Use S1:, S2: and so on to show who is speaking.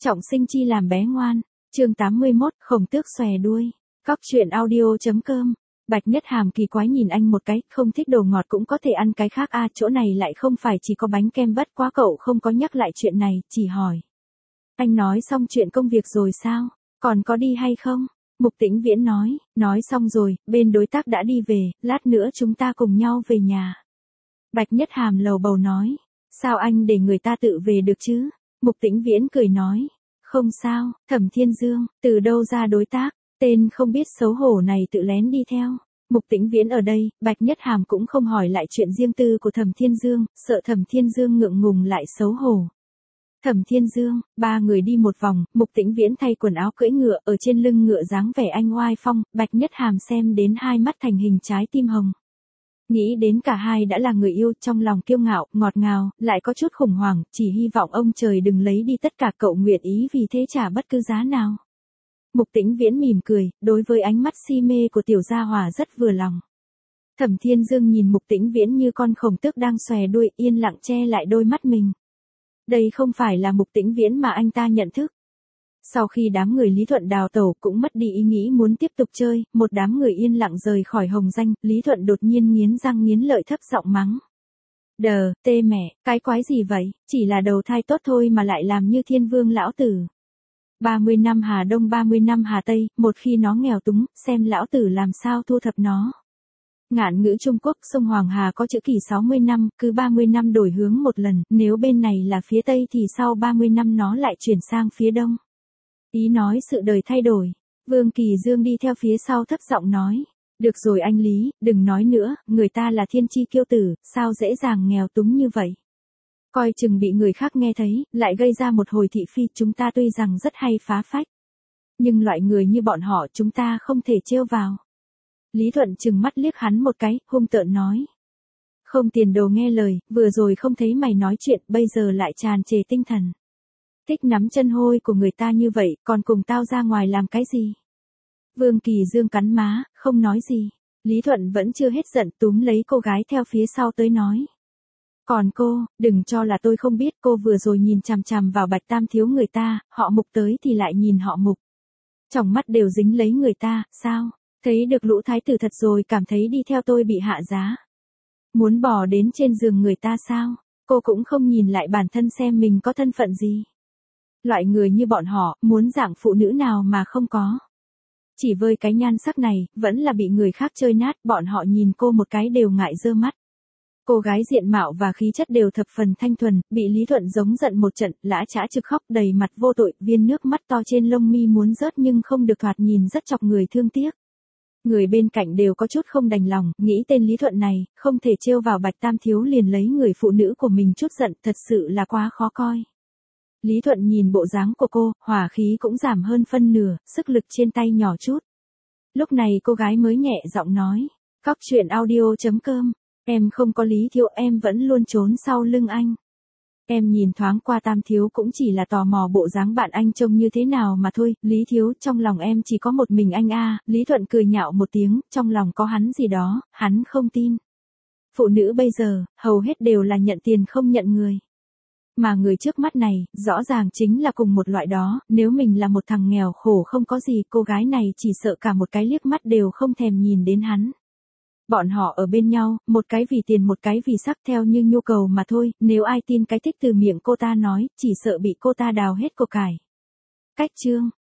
S1: Trọng sinh chi làm bé ngoan. Chương 81, Khổng Tước xòe đuôi. Cóc truyện audio.com. Bạch Nhất Hàm kỳ quái nhìn anh một cái, không thích đồ ngọt cũng có thể ăn cái khác à, chỗ này lại không phải chỉ có bánh kem, bất quá cậu không có nhắc lại chuyện này, chỉ hỏi. Anh nói xong chuyện công việc rồi sao? Còn có đi hay không? Mục Tĩnh Viễn nói xong rồi, bên đối tác đã đi về, lát nữa chúng ta cùng nhau về nhà. Bạch Nhất Hàm lầu bầu nói, sao anh để người ta tự về được chứ? Mục Tĩnh Viễn cười nói, không sao, Thẩm Thiên Dương, từ đâu ra đối tác, tên không biết xấu hổ này tự lén đi theo. Mục Tĩnh Viễn ở đây, Bạch Nhất Hàm cũng không hỏi lại chuyện riêng tư của Thẩm Thiên Dương, sợ Thẩm Thiên Dương ngượng ngùng lại xấu hổ. Thẩm Thiên Dương, ba người đi một vòng, Mục Tĩnh Viễn thay quần áo cưỡi ngựa, ở trên lưng ngựa dáng vẻ anh oai phong, Bạch Nhất Hàm xem đến hai mắt thành hình trái tim hồng. Nghĩ đến cả hai đã là người yêu, trong lòng kiêu ngạo, ngọt ngào, lại có chút khủng hoảng, chỉ hy vọng ông trời đừng lấy đi tất cả, cậu nguyện ý vì thế trả bất cứ giá nào. Mục Tĩnh Viễn mỉm cười, đối với ánh mắt si mê của tiểu gia hỏa rất vừa lòng. Thẩm Thiên Dương nhìn Mục Tĩnh Viễn như con khổng tước đang xòe đuôi, yên lặng che lại đôi mắt mình. Đây không phải là Mục Tĩnh Viễn mà anh ta nhận thức. Sau khi đám người Lý Thuận đào tẩu cũng mất đi ý nghĩ muốn tiếp tục chơi, một đám người yên lặng rời khỏi Hồng Danh, Lý Thuận đột nhiên nghiến răng nghiến lợi thấp giọng mắng. Đờ, tê mẹ, cái quái gì vậy, chỉ là đầu thai tốt thôi mà lại làm như thiên vương lão tử. 30 năm Hà Đông 30 năm Hà Tây, một khi nó nghèo túng, xem lão tử làm sao thu thập nó. Ngạn ngữ Trung Quốc, sông Hoàng Hà có chữ kỳ 60 năm, cứ 30 năm đổi hướng một lần, nếu bên này là phía Tây thì sau 30 năm nó lại chuyển sang phía Đông. Ý nói sự đời thay đổi. Vương Kỳ Dương đi theo phía sau thấp giọng nói. Được rồi anh Lý, đừng nói nữa, người ta là thiên chi kiêu tử, sao dễ dàng nghèo túng như vậy. Coi chừng bị người khác nghe thấy, lại gây ra một hồi thị phi, chúng ta tuy rằng rất hay phá phách. Nhưng loại người như bọn họ chúng ta không thể trêu vào. Lý Thuận chừng mắt liếc hắn một cái, hung tợn nói. Không tiền đồ nghe lời, vừa rồi không thấy mày nói chuyện, bây giờ lại tràn trề tinh thần. Thích nắm chân hôi của người ta như vậy, còn cùng tao ra ngoài làm cái gì? Vương Kỳ Dương cắn má, không nói gì. Lý Thuận vẫn chưa hết giận, túm lấy cô gái theo phía sau tới nói. Còn cô, đừng cho là tôi không biết, cô vừa rồi nhìn chằm chằm vào Bạch Tam thiếu người ta, họ Mục tới thì lại nhìn họ Mục. Trong mắt đều dính lấy người ta, sao? Thấy được lũ thái tử thật rồi cảm thấy đi theo tôi bị hạ giá. Muốn bò đến trên giường người ta sao? Cô cũng không nhìn lại bản thân xem mình có thân phận gì. Loại người như bọn họ, muốn dạng phụ nữ nào mà không có. Chỉ với cái nhan sắc này, vẫn là bị người khác chơi nát, bọn họ nhìn cô một cái đều ngại dơ mắt. Cô gái diện mạo và khí chất đều thập phần thanh thuần, bị Lý Thuận giống giận một trận, lã chã trực khóc đầy mặt vô tội, viên nước mắt to trên lông mi muốn rớt nhưng không được, thoạt nhìn rất chọc người thương tiếc. Người bên cạnh đều có chút không đành lòng, nghĩ tên Lý Thuận này, không thể trêu vào Bạch Tam thiếu liền lấy người phụ nữ của mình chút giận, thật sự là quá khó coi. Lý Thuận nhìn bộ dáng của cô, hỏa khí cũng giảm hơn phân nửa, sức lực trên tay nhỏ chút. Lúc này cô gái mới nhẹ giọng nói, Cóc truyện audio.com, em không có Lý thiếu, em vẫn luôn trốn sau lưng anh. Em nhìn thoáng qua Tam thiếu cũng chỉ là tò mò bộ dáng bạn anh trông như thế nào mà thôi, Lý thiếu, trong lòng em chỉ có một mình anh a. Lý Thuận cười nhạo một tiếng, trong lòng có hắn gì đó, hắn không tin. Phụ nữ bây giờ, hầu hết đều là nhận tiền không nhận người. Mà người trước mắt này, rõ ràng chính là cùng một loại đó, nếu mình là một thằng nghèo khổ không có gì, cô gái này chỉ sợ cả một cái liếc mắt đều không thèm nhìn đến hắn. Bọn họ ở bên nhau, một cái vì tiền một cái vì sắc theo như nhu cầu mà thôi, nếu ai tin cái thích từ miệng cô ta nói, chỉ sợ bị cô ta đào hết của cải. Cách chương.